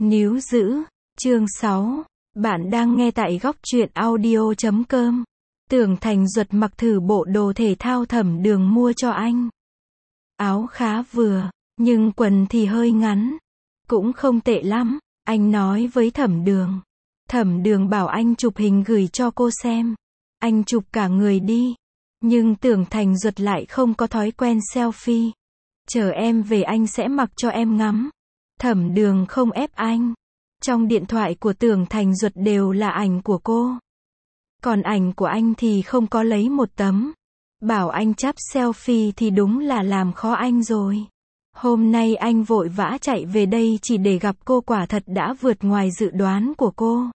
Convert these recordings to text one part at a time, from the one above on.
Níu giữ. Chương 6. Bạn đang nghe tại góc truyện audio.com. Tưởng Thành Duật mặc thử bộ đồ thể thao Thẩm Đường mua cho anh. Áo khá vừa, nhưng quần thì hơi ngắn. Cũng không tệ lắm, anh nói với Thẩm Đường. Thẩm Đường bảo anh chụp hình gửi cho cô xem. Anh chụp cả người đi. Nhưng Tưởng Thành Duật lại không có thói quen selfie. Chờ em về anh sẽ mặc cho em ngắm. Thẩm Đường không ép anh. Trong điện thoại của Tưởng Thành Duật đều là ảnh của cô. Còn ảnh của anh thì không có lấy một tấm. Bảo anh chắp selfie thì đúng là làm khó anh rồi. Hôm nay anh vội vã chạy về đây chỉ để gặp cô, quả thật đã vượt ngoài dự đoán của cô.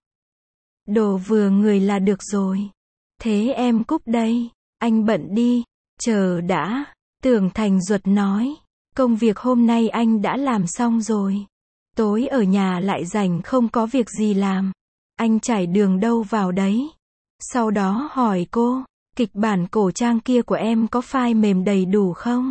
Đồ vừa người là được rồi. Thế em cúp đây. Anh bận đi. Chờ đã. Tưởng Thành Duật nói. Công việc hôm nay anh đã làm xong rồi. Tối ở nhà lại rảnh không có việc gì làm. Anh trải đường đâu vào đấy. Sau đó hỏi cô, kịch bản cổ trang kia của em có file mềm đầy đủ không?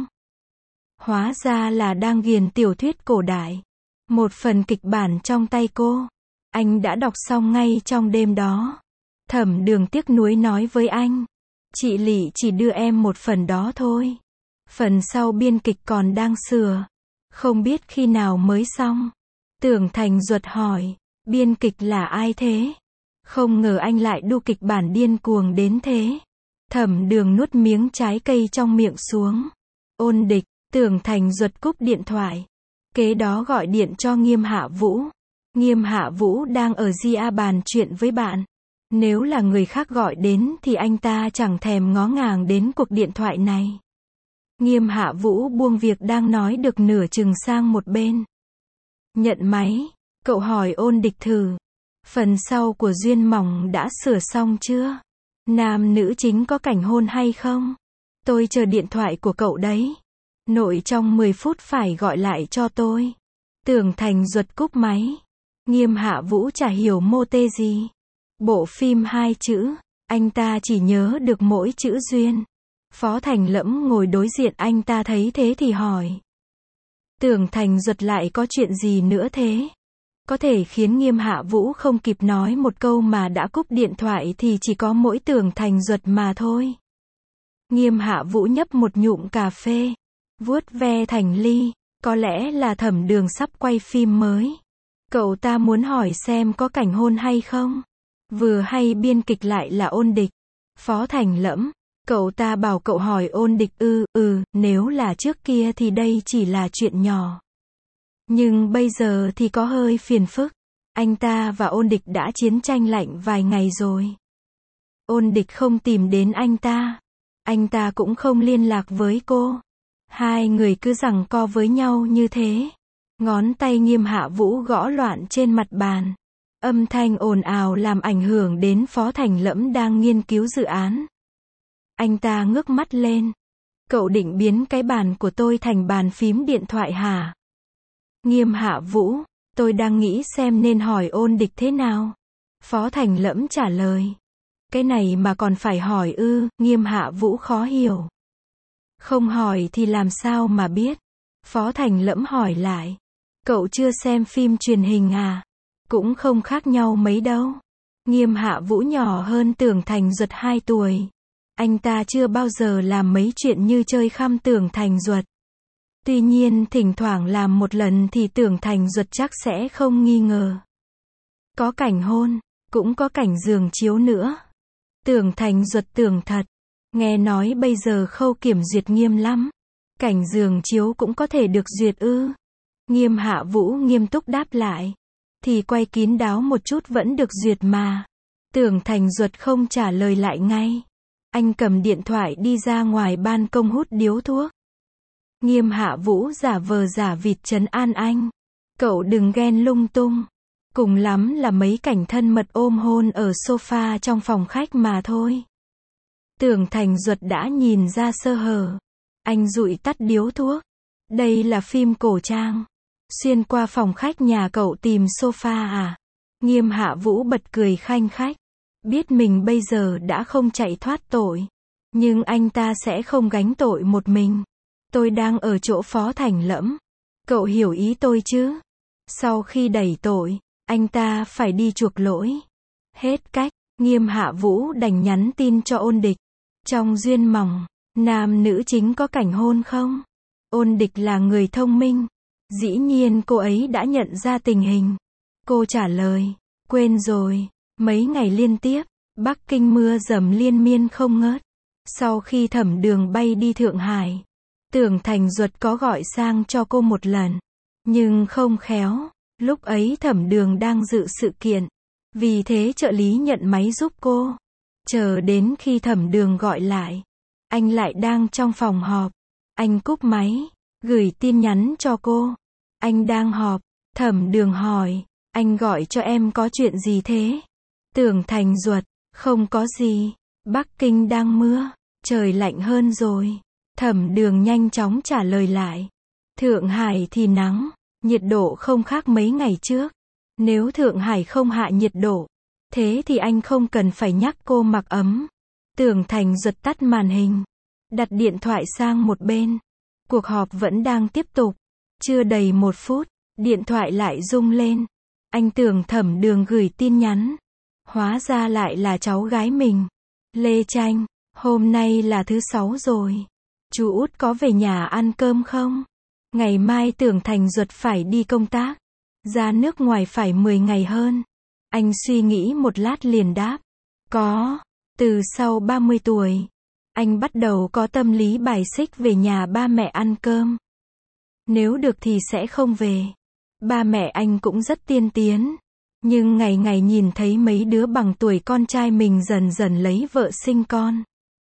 Hóa ra là đang nghiền tiểu thuyết cổ đại. Một phần kịch bản trong tay cô. Anh đã đọc xong ngay trong đêm đó. Thẩm Đường tiếc nuối nói với anh. Chị Lị chỉ đưa em một phần đó thôi. Phần sau biên kịch còn đang sửa. Không biết khi nào mới xong. Tưởng Thành Duật hỏi, biên kịch là ai thế? Không ngờ anh lại đu kịch bản điên cuồng đến thế. Thẩm Đường nuốt miếng trái cây trong miệng xuống. Ôn Địch. Tưởng Thành Duật cúp điện thoại. Kế đó gọi điện cho Nghiêm Hạ Vũ. Nghiêm Hạ Vũ đang ở Gia bàn chuyện với bạn. Nếu là người khác gọi đến thì anh ta chẳng thèm ngó ngàng đến cuộc điện thoại này. Nghiêm Hạ Vũ buông việc đang nói được nửa chừng sang một bên. Nhận máy. Cậu hỏi Ôn Địch thử. Phần sau của Duyên Mỏng đã sửa xong chưa? Nam nữ chính có cảnh hôn hay không? Tôi chờ điện thoại của cậu đấy. Nội trong 10 phút phải gọi lại cho tôi. Tưởng Thành Duật cúp máy. Nghiêm Hạ Vũ chả hiểu mô tê gì. Bộ phim 2 chữ. Anh ta chỉ nhớ được mỗi chữ Duyên. Phó Thành Lẫm ngồi đối diện anh ta thấy thế thì hỏi. Tưởng Thành Duật lại có chuyện gì nữa thế? Có thể khiến Nghiêm Hạ Vũ không kịp nói một câu mà đã cúp điện thoại thì chỉ có mỗi Tưởng Thành Duật mà thôi. Nghiêm Hạ Vũ nhấp một nhụm cà phê. Vuốt ve thành ly. Có lẽ là Thẩm Đường sắp quay phim mới. Cậu ta muốn hỏi xem có cảnh hôn hay không? Vừa hay biên kịch lại là Ôn Địch. Phó Thành Lẫm. Cậu ta bảo cậu hỏi Ôn Địch. Nếu là trước kia thì đây chỉ là chuyện nhỏ. Nhưng bây giờ thì có hơi phiền phức. Anh ta và Ôn Địch đã chiến tranh lạnh vài ngày rồi. Ôn Địch không tìm đến anh ta. Anh ta cũng không liên lạc với cô. Hai người cứ giằng co với nhau như thế. Ngón tay Nghiêm Hạ Vũ gõ loạn trên mặt bàn. Âm thanh ồn ào làm ảnh hưởng đến Phó Thành Lẫm đang nghiên cứu dự án. Anh ta ngước mắt lên. Cậu định biến cái bàn của tôi thành bàn phím điện thoại hả? Nghiêm Hạ Vũ, tôi đang nghĩ xem nên hỏi Ôn Địch thế nào. Phó Thành Lẫm trả lời. Cái này mà còn phải hỏi ư? Nghiêm Hạ Vũ khó hiểu. Không hỏi thì làm sao mà biết? Phó Thành Lẫm hỏi lại. Cậu chưa xem phim truyền hình à? Cũng không khác nhau mấy đâu. Nghiêm Hạ Vũ nhỏ hơn Tưởng Thành Duật 2 tuổi. Anh ta chưa bao giờ làm mấy chuyện như chơi khăm Tưởng Thành Duật. Tuy nhiên thỉnh thoảng làm một lần thì Tưởng Thành Duật chắc sẽ không nghi ngờ. Có cảnh hôn, cũng có cảnh giường chiếu nữa. Tưởng Thành Duật tưởng thật. Nghe nói bây giờ khâu kiểm duyệt nghiêm lắm. Cảnh giường chiếu cũng có thể được duyệt ư? Nghiêm Hạ Vũ nghiêm túc đáp lại. Thì quay kín đáo một chút vẫn được duyệt mà. Tưởng Thành Duật không trả lời lại ngay. Anh cầm điện thoại đi ra ngoài ban công hút điếu thuốc. Nghiêm Hạ Vũ giả vờ giả vịt trấn an anh. Cậu đừng ghen lung tung. Cùng lắm là mấy cảnh thân mật ôm hôn ở sofa trong phòng khách mà thôi. Tưởng Thành Duật đã nhìn ra sơ hở. Anh dụi tắt điếu thuốc. Đây là phim cổ trang. Xuyên qua phòng khách nhà cậu tìm sofa à? Nghiêm Hạ Vũ bật cười khanh khách. Biết mình bây giờ đã không chạy thoát tội. Nhưng anh ta sẽ không gánh tội một mình. Tôi đang ở chỗ Phó Thành Lẫm. Cậu hiểu ý tôi chứ? Sau khi đẩy tội, anh ta phải đi chuộc lỗi. Hết cách, Nghiêm Hạ Vũ đành nhắn tin cho Ôn Địch. Trong duyên mỏng, nam nữ chính có cảnh hôn không? Ôn Địch là người thông minh. Dĩ nhiên cô ấy đã nhận ra tình hình. Cô trả lời, quên rồi. Mấy ngày liên tiếp, Bắc Kinh mưa dầm liên miên không ngớt. Sau khi Thẩm Đường bay đi Thượng Hải, Tưởng Thành Duật có gọi sang cho cô một lần. Nhưng không khéo, lúc ấy Thẩm Đường đang dự sự kiện. Vì thế trợ lý nhận máy giúp cô. Chờ đến khi Thẩm Đường gọi lại, anh lại đang trong phòng họp. Anh cúp máy, gửi tin nhắn cho cô. Anh đang họp. Thẩm Đường hỏi, anh gọi cho em có chuyện gì thế? Tưởng Thành Duật, không có gì. Bắc Kinh đang mưa, trời lạnh hơn rồi. Thẩm Đường nhanh chóng trả lời lại. Thượng Hải thì nắng, nhiệt độ không khác mấy ngày trước. Nếu Thượng Hải không hạ nhiệt độ, thế thì anh không cần phải nhắc cô mặc ấm. Tưởng Thành Duật tắt màn hình, đặt điện thoại sang một bên. Cuộc họp vẫn đang tiếp tục. Chưa đầy 1 phút, điện thoại lại rung lên. Anh tưởng Thẩm Đường gửi tin nhắn. Hóa ra lại là cháu gái mình. Lê Tranh, hôm nay là thứ 6 rồi. Chú Út có về nhà ăn cơm không? Ngày mai Tưởng Thành Duật phải đi công tác. Ra nước ngoài phải 10 ngày hơn. Anh suy nghĩ một lát liền đáp. Có. Từ sau 30 tuổi, anh bắt đầu có tâm lý bài xích về nhà ba mẹ ăn cơm. Nếu được thì sẽ không về. Ba mẹ anh cũng rất tiên tiến. Nhưng ngày ngày nhìn thấy mấy đứa bằng tuổi con trai mình dần dần lấy vợ sinh con.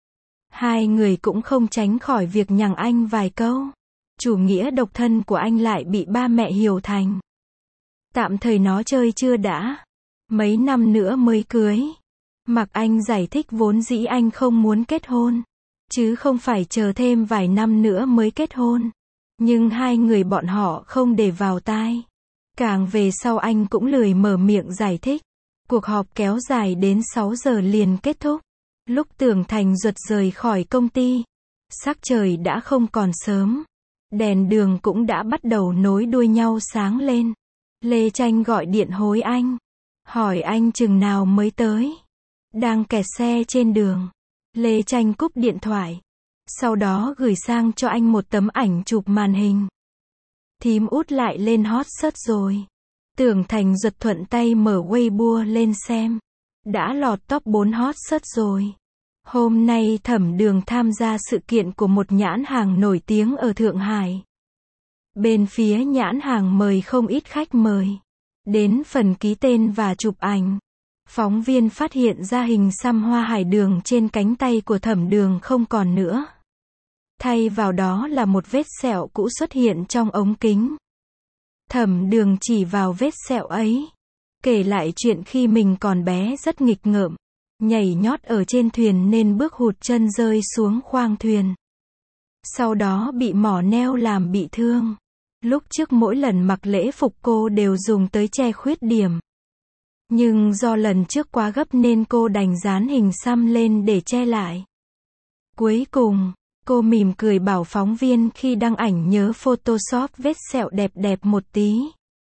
Hai người cũng không tránh khỏi việc nhằng anh vài câu. Chủ nghĩa độc thân của anh lại bị ba mẹ hiểu thành. Tạm thời nó chơi chưa đã. Mấy năm nữa mới cưới. Mặc Anh giải thích vốn dĩ anh không muốn kết hôn. Chứ không phải chờ thêm vài năm nữa mới kết hôn. Nhưng hai người bọn họ không để vào tai. Càng về sau anh cũng lười mở miệng giải thích. Cuộc họp kéo dài đến 6 giờ liền kết thúc. Lúc Tưởng Thành Duật rời khỏi công ty, sắc trời đã không còn sớm. Đèn đường cũng đã bắt đầu nối đuôi nhau sáng lên. Lê Tranh gọi điện hối anh. Hỏi anh chừng nào mới tới. Đang kẹt xe trên đường. Lê Tranh cúp điện thoại. Sau đó gửi sang cho anh một tấm ảnh chụp màn hình. Thím Út lại lên hot search rồi. Tưởng Thành Duật thuận tay mở Weibo lên xem. Đã lọt top 4 hot search rồi. Hôm nay Thẩm Đường tham gia sự kiện của một nhãn hàng nổi tiếng ở Thượng Hải. Bên phía nhãn hàng mời không ít khách mời. Đến phần ký tên và chụp ảnh. Phóng viên phát hiện ra hình xăm hoa hải đường trên cánh tay của Thẩm Đường không còn nữa. Thay vào đó là một vết sẹo cũ xuất hiện trong ống kính. Thẩm Đường chỉ vào vết sẹo ấy. Kể lại chuyện khi mình còn bé rất nghịch ngợm. Nhảy nhót ở trên thuyền nên bước hụt chân rơi xuống khoang thuyền. Sau đó bị mỏ neo làm bị thương. Lúc trước mỗi lần mặc lễ phục cô đều dùng tới che khuyết điểm. Nhưng do lần trước quá gấp nên cô đành dán hình xăm lên để che lại. Cuối cùng, cô mỉm cười bảo phóng viên khi đăng ảnh nhớ Photoshop vết sẹo đẹp đẹp một tí.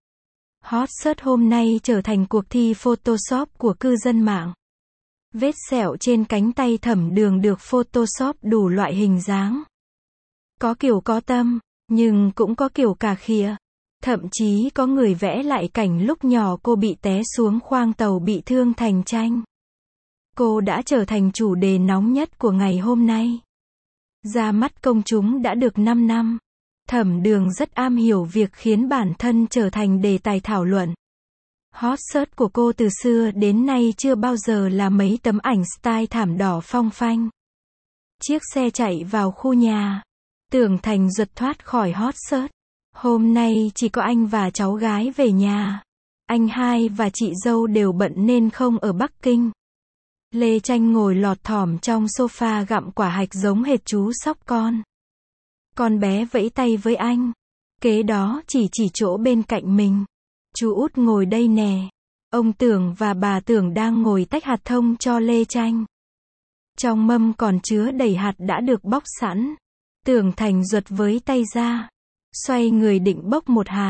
Hot search hôm nay trở thành cuộc thi Photoshop của cư dân mạng. Vết sẹo trên cánh tay Thẩm Đường được Photoshop đủ loại hình dáng. Có kiểu có tâm, nhưng cũng có kiểu cà khịa. Thậm chí có người vẽ lại cảnh lúc nhỏ cô bị té xuống khoang tàu bị thương thành tranh. Cô đã trở thành chủ đề nóng nhất của ngày hôm nay. Ra mắt công chúng đã được 5 năm. Thẩm Đường rất am hiểu việc khiến bản thân trở thành đề tài thảo luận. Hot search của cô từ xưa đến nay chưa bao giờ là mấy tấm ảnh style thảm đỏ phong phanh. Chiếc xe chạy vào khu nhà. Tưởng Thành Duật thoát khỏi hot search. Hôm nay chỉ có anh và cháu gái về nhà. Anh hai và chị dâu đều bận nên không ở Bắc Kinh. Lê Tranh ngồi lọt thỏm trong sofa gặm quả hạch giống hệt chú sóc con. Con bé vẫy tay với anh. Kế đó chỉ chỗ bên cạnh mình. Chú Út ngồi đây nè. Ông Tưởng và bà Tưởng đang ngồi tách hạt thông cho Lê Tranh. Trong mâm còn chứa đầy hạt đã được bóc sẵn. Tưởng Thành Duật với tay ra. Xoay người định bốc một hạt.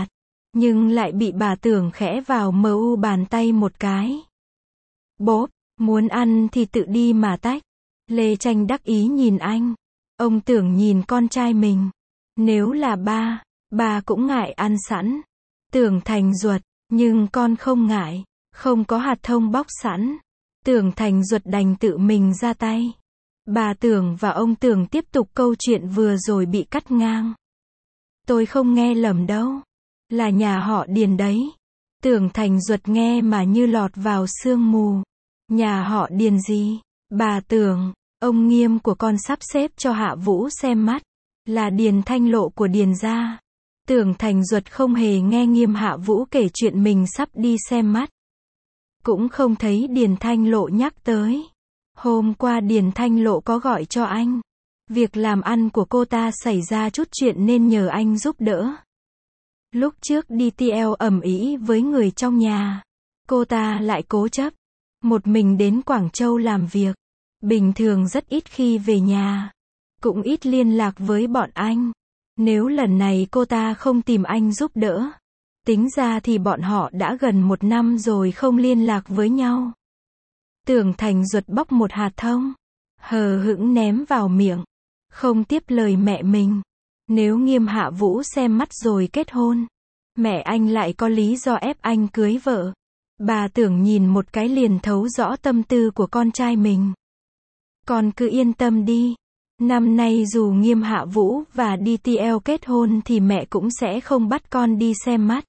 nhưng lại bị bà Tưởng khẽ vào mu bàn tay một cái. Bốp, muốn ăn thì tự đi mà tách. Lê Tranh đắc ý nhìn anh. Ông Tưởng nhìn con trai mình. Nếu là ba cũng ngại ăn sẵn. Tưởng Thành Duật, nhưng con không ngại, không có hạt thông bóc sẵn. Tưởng Thành Duật đành tự mình ra tay. Bà Tưởng và ông Tưởng tiếp tục câu chuyện vừa rồi bị cắt ngang. Tôi không nghe lầm đâu. Là nhà họ Điền đấy. Tưởng Thành Duật nghe mà như lọt vào sương mù. Nhà họ Điền gì? Bà Tưởng, ông Nghiêm của con sắp xếp cho Hạ Vũ xem mắt. Là Điền Thanh Lộ của Điền gia. Tưởng Thành Duật không hề nghe Nghiêm Hạ Vũ kể chuyện mình sắp đi xem mắt. Cũng không thấy Điền Thanh Lộ nhắc tới. Hôm qua Điền Thanh Lộ có gọi cho anh. Việc làm ăn của cô ta xảy ra chút chuyện nên nhờ anh giúp đỡ. Lúc trước đi TL ầm ĩ với người trong nhà. Cô ta lại cố chấp. Một mình đến Quảng Châu làm việc. Bình thường rất ít khi về nhà. Cũng ít liên lạc với bọn anh. Nếu lần này cô ta không tìm anh giúp đỡ. Tính ra thì bọn họ đã gần 1 năm rồi không liên lạc với nhau. Tưởng Thành Duật bóc một hạt thông. Hờ hững ném vào miệng. Không tiếp lời mẹ mình. Nếu Nghiêm Hạ Vũ xem mắt rồi kết hôn. Mẹ anh lại có lý do ép anh cưới vợ. Bà Tưởng nhìn một cái liền thấu rõ tâm tư của con trai mình. Con cứ yên tâm đi. Năm nay dù Nghiêm Hạ Vũ và DTL kết hôn thì mẹ cũng sẽ không bắt con đi xem mắt.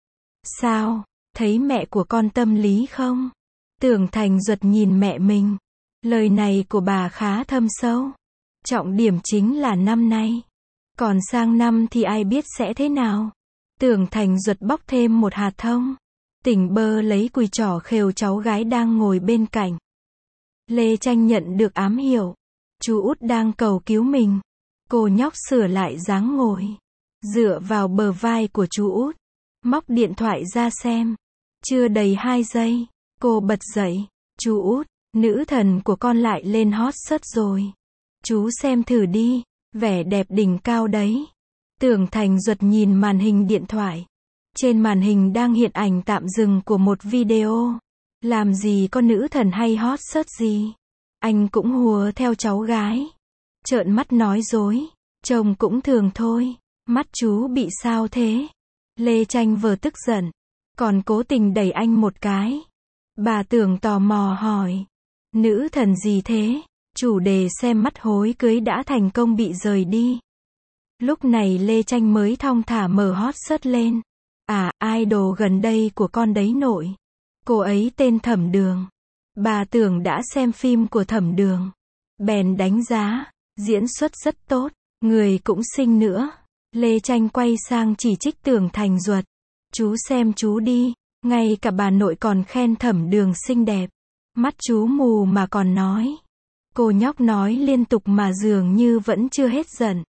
Sao? Thấy mẹ của con tâm lý không? Tưởng Thành Duật nhìn mẹ mình. Lời này của bà khá thâm sâu. Trọng điểm chính là năm nay. Còn sang năm thì ai biết sẽ thế nào? Tưởng Thành Duật bóc thêm một hạt thông. Tỉnh bơ lấy cùi trỏ khều cháu gái đang ngồi bên cạnh. Lê Tranh nhận được ám hiệu. Chú út đang cầu cứu mình. Cô nhóc sửa lại dáng ngồi. Dựa vào bờ vai của chú út. Móc điện thoại ra xem. Chưa đầy 2 giây. Cô bật dậy. Chú út, nữ thần của con lại lên hot search rồi. Chú xem thử đi. Vẻ đẹp đỉnh cao đấy. Tưởng Thành Duật nhìn màn hình điện thoại. Trên màn hình đang hiện ảnh tạm dừng của một video. Làm gì có nữ thần hay hot search gì. Anh cũng hùa theo cháu gái. Trợn mắt nói dối. Trông cũng thường thôi. Mắt chú bị sao thế? Lê Tranh vừa tức giận. Còn cố tình đẩy anh một cái. Bà Tưởng tò mò hỏi. Nữ thần gì thế? Chủ đề xem mắt hối cưới đã thành công bị rời đi. Lúc này Lê Tranh mới thong thả mở hot search lên. À, idol gần đây của con đấy nội. Cô ấy tên Thẩm Đường. Bà Tưởng đã xem phim của Thẩm Đường. Bèn đánh giá. Diễn xuất rất tốt. Người cũng xinh nữa. Lê Tranh quay sang chỉ trích Tưởng Thành Duật. Chú xem chú đi. Ngay cả bà nội còn khen Thẩm Đường xinh đẹp. Mắt chú mù mà còn nói. Cô nhóc nói liên tục mà dường như vẫn chưa hết giận.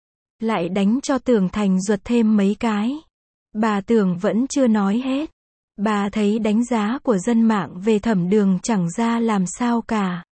Lại đánh cho Tưởng Thành Duật thêm mấy cái. Bà Tưởng vẫn chưa nói hết. Bà thấy đánh giá của dân mạng về Thẩm Đường chẳng ra làm sao cả.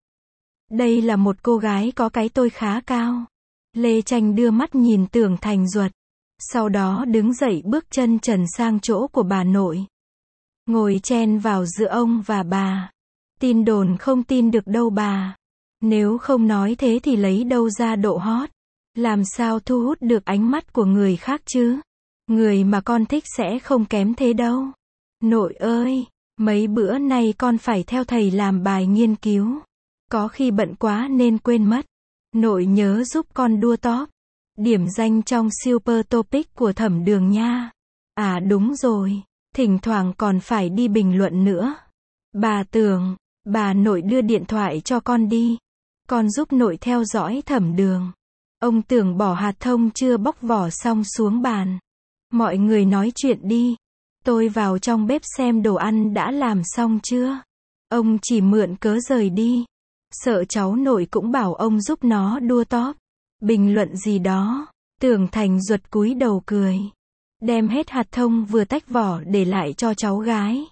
Đây là một cô gái có cái tôi khá cao. Lê Tranh đưa mắt nhìn Tưởng Thành Duật. Sau đó đứng dậy bước chân trần sang chỗ của bà nội. Ngồi chen vào giữa ông và bà. Tin đồn không tin được đâu bà. Nếu không nói thế thì lấy đâu ra độ hot. Làm sao thu hút được ánh mắt của người khác chứ? Người mà con thích sẽ không kém thế đâu. Nội ơi, mấy bữa nay con phải theo thầy làm bài nghiên cứu. Có khi bận quá nên quên mất. Nội nhớ giúp con đua top. Điểm danh trong Super Topic của Thẩm Đường nha. À đúng rồi, thỉnh thoảng còn phải đi bình luận nữa. Bà Tưởng, bà nội đưa điện thoại cho con đi. Con giúp nội theo dõi Thẩm Đường. Ông Tưởng bỏ hạt thông chưa bóc vỏ xong xuống bàn. Mọi người nói chuyện đi. Tôi vào trong bếp xem đồ ăn đã làm xong chưa. Ông chỉ mượn cớ rời đi. Sợ cháu nội cũng bảo ông giúp nó đua top. Bình luận gì đó. Tưởng Thành Duật cúi đầu cười. Đem hết hạt thông vừa tách vỏ để lại cho cháu gái.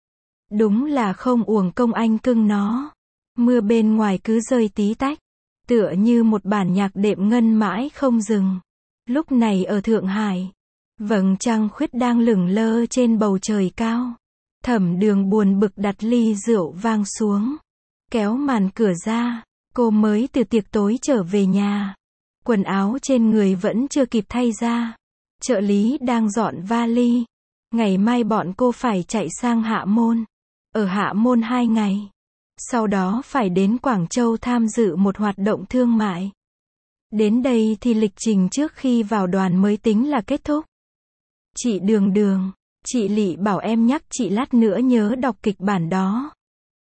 Đúng là không uổng công anh cưng nó. Mưa bên ngoài cứ rơi tí tách. Tựa như một bản nhạc đệm ngân mãi không dừng. Lúc này ở Thượng Hải. Vầng trăng khuyết đang lửng lơ trên bầu trời cao. Thẩm Đường buồn bực đặt ly rượu vang xuống. Kéo màn cửa ra. Cô mới từ tiệc tối trở về nhà. Quần áo trên người vẫn chưa kịp thay ra. Trợ lý đang dọn vali. Ngày mai bọn cô phải chạy sang Hạ Môn. Ở Hạ Môn 2 ngày. Sau đó phải đến Quảng Châu tham dự một hoạt động thương mại. Đến đây thì lịch trình trước khi vào đoàn mới tính là kết thúc. Chị Đường, chị Lị bảo em nhắc chị lát nữa nhớ đọc kịch bản đó.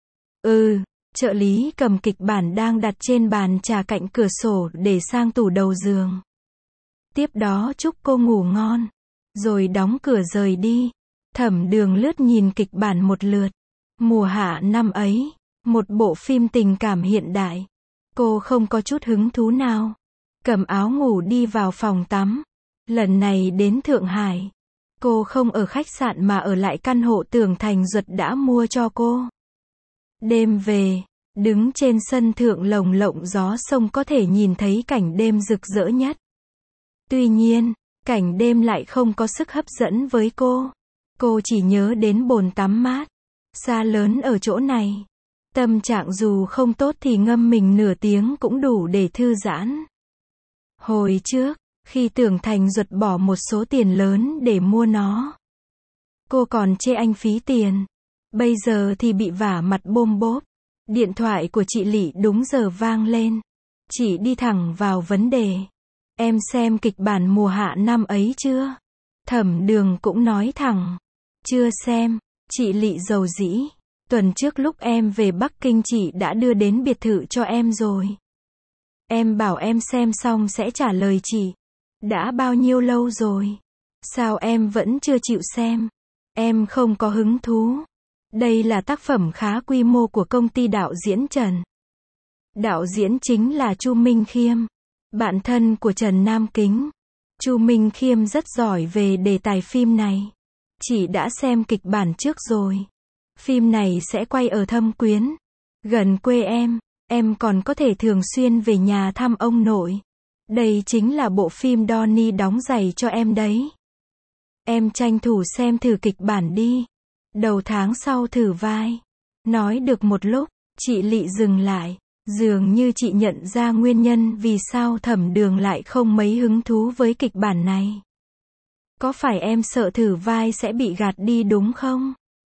Trợ lý cầm kịch bản đang đặt trên bàn trà cạnh cửa sổ để sang tủ đầu giường. Tiếp đó chúc cô ngủ ngon. Rồi đóng cửa rời đi. Thẩm Đường lướt nhìn kịch bản một lượt. Mùa hạ năm ấy. Một bộ phim tình cảm hiện đại. Cô không có chút hứng thú nào. Cầm áo ngủ đi vào phòng tắm. Lần này đến Thượng Hải. Cô không ở khách sạn mà ở lại căn hộ Tưởng Thành Duật đã mua cho cô. Đêm về, đứng trên sân thượng lồng lộng gió sông có thể nhìn thấy cảnh đêm rực rỡ nhất. Tuy nhiên, cảnh đêm lại không có sức hấp dẫn với cô. Cô chỉ nhớ đến bồn tắm mát. Xa lớn ở chỗ này. Tâm trạng dù không tốt thì ngâm mình nửa tiếng cũng đủ để thư giãn. Hồi trước, khi Tưởng Thành Duật bỏ một số tiền lớn để mua nó, cô còn chê anh phí tiền. Bây giờ thì bị vả mặt bôm bốp. Điện thoại của chị Lị đúng giờ vang lên. Chị đi thẳng vào vấn đề. Em xem kịch bản mùa hạ năm ấy chưa? Thẩm Đường cũng nói thẳng. Chưa xem. Chị Lị dầu dĩ. Tuần trước lúc em về Bắc Kinh chị đã đưa đến biệt thự cho em rồi. Em bảo em xem xong sẽ trả lời chị. Đã bao nhiêu lâu rồi? Sao em vẫn chưa chịu xem? Em không có hứng thú. Đây là tác phẩm khá quy mô của công ty đạo diễn Trần. Đạo diễn chính là Chu Minh Khiêm, bạn thân của Trần Nam Kính. Chu Minh Khiêm rất giỏi về đề tài phim này. Chị đã xem kịch bản trước rồi. Phim này sẽ quay ở Thâm Quyến, gần quê em còn có thể thường xuyên về nhà thăm ông nội. Đây chính là bộ phim Donnie đóng giày cho em đấy. Em tranh thủ xem thử kịch bản đi. Đầu tháng sau thử vai. Nói được một lúc, chị Lị dừng lại. Dường như chị nhận ra nguyên nhân vì sao Thẩm Đường lại không mấy hứng thú với kịch bản này. Có phải em sợ thử vai sẽ bị gạt đi đúng không?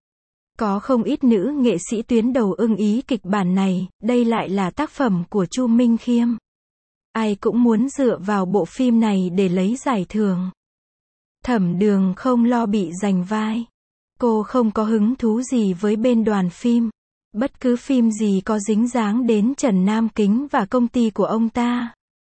Có không ít nữ nghệ sĩ tuyến đầu ưng ý kịch bản này, đây lại là tác phẩm của Chu Minh Khiêm. Ai cũng muốn dựa vào bộ phim này để lấy giải thưởng. Thẩm Đường không lo bị giành vai. Cô không có hứng thú gì với bên đoàn phim. Bất cứ phim gì có dính dáng đến Trần Nam Kính và công ty của ông ta,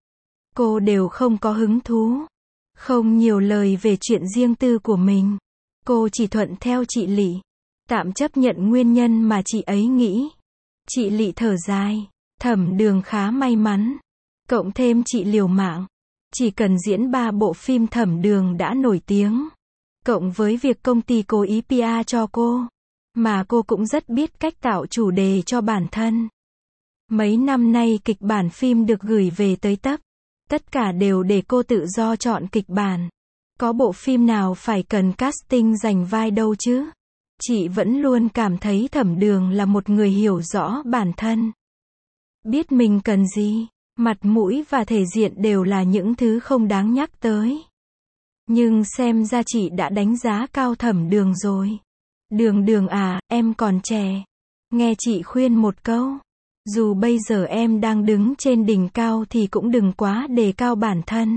cô đều không có hứng thú. Không nhiều lời về chuyện riêng tư của mình. Cô chỉ thuận theo chị Lị. Tạm chấp nhận nguyên nhân mà chị ấy nghĩ. Chị Lị thở dài. Thẩm Đường khá may mắn. Cộng thêm chị liều mạng. Chỉ cần diễn 3 bộ phim Thẩm Đường đã nổi tiếng. Cộng với việc công ty cố ý PR cho cô. Mà cô cũng rất biết cách tạo chủ đề cho bản thân. Mấy năm nay kịch bản phim được gửi về tới tấp. Tất cả đều để cô tự do chọn kịch bản. Có bộ phim nào phải cần casting giành vai đâu chứ. Chị vẫn luôn cảm thấy Thẩm Đường là một người hiểu rõ bản thân. Biết mình cần gì. Mặt mũi và thể diện đều là những thứ không đáng nhắc tới. Nhưng xem ra chị đã đánh giá cao Thẩm Đường rồi. Đường à, em còn trẻ. Nghe chị khuyên một câu. Dù bây giờ em đang đứng trên đỉnh cao thì cũng đừng quá đề cao bản thân.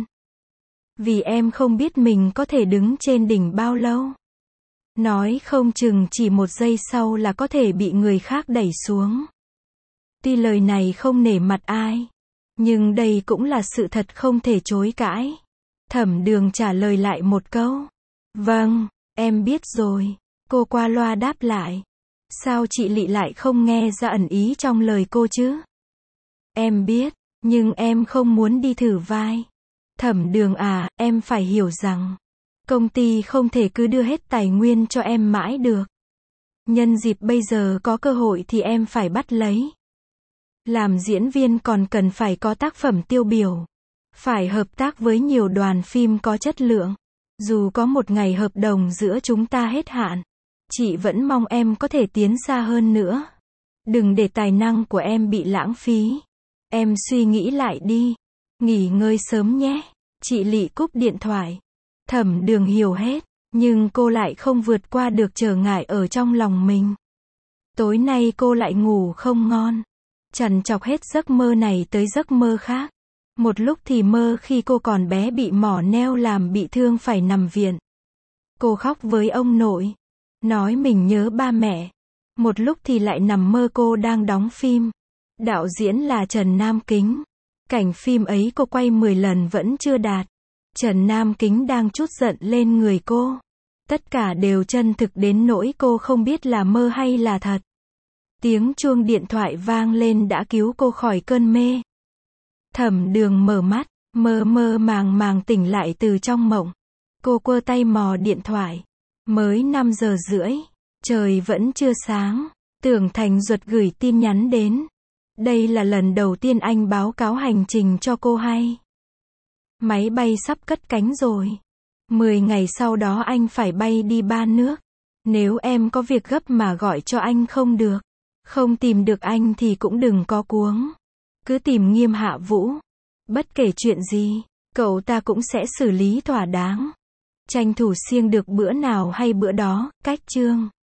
Vì em không biết mình có thể đứng trên đỉnh bao lâu. Nói không chừng chỉ một giây sau là có thể bị người khác đẩy xuống. Tuy lời này không nể mặt ai, nhưng đây cũng là sự thật không thể chối cãi. Thẩm Đường trả lời lại một câu. Vâng, em biết rồi. Cô qua loa đáp lại. Sao chị Lị lại không nghe ra ẩn ý trong lời cô chứ? Em biết, nhưng em không muốn đi thử vai. Thẩm Đường à, em phải hiểu rằng, công ty không thể cứ đưa hết tài nguyên cho em mãi được. Nhân dịp bây giờ có cơ hội thì em phải bắt lấy. Làm diễn viên còn cần phải có tác phẩm tiêu biểu. Phải hợp tác với nhiều đoàn phim có chất lượng. Dù có một ngày hợp đồng giữa chúng ta hết hạn, chị vẫn mong em có thể tiến xa hơn nữa. Đừng để tài năng của em bị lãng phí. Em suy nghĩ lại đi. Nghỉ ngơi sớm nhé. Chị Lị cúp điện thoại. Thẩm Đường hiểu hết, nhưng cô lại không vượt qua được trở ngại ở trong lòng mình. Tối nay cô lại ngủ không ngon. Trằn trọc hết giấc mơ này tới giấc mơ khác. Một lúc thì mơ khi cô còn bé bị mỏ neo làm bị thương phải nằm viện. Cô khóc với ông nội, nói mình nhớ ba mẹ. Một lúc thì lại nằm mơ cô đang đóng phim. Đạo diễn là Trần Nam Kính. Cảnh phim ấy cô quay 10 lần vẫn chưa đạt. Trần Nam Kính đang trút giận lên người cô. Tất cả đều chân thực đến nỗi cô không biết là mơ hay là thật. Tiếng chuông điện thoại vang lên đã cứu cô khỏi cơn mê. Thẩm Đường mở mắt, mơ mơ màng màng tỉnh lại từ trong mộng. Cô quơ tay mò điện thoại. Mới 5 giờ rưỡi, trời vẫn chưa sáng. Tưởng Thành Duật gửi tin nhắn đến. Đây là lần đầu tiên anh báo cáo hành trình cho cô hay. Máy bay sắp cất cánh rồi. 10 ngày sau đó anh phải bay đi 3 nước. Nếu em có việc gấp mà gọi cho anh không được, không tìm được anh thì cũng đừng có cuống. Cứ tìm Nghiêm Hạ Vũ. Bất kể chuyện gì, cậu ta cũng sẽ xử lý thỏa đáng. Tranh thủ siêng được bữa nào hay bữa đó, cách chương.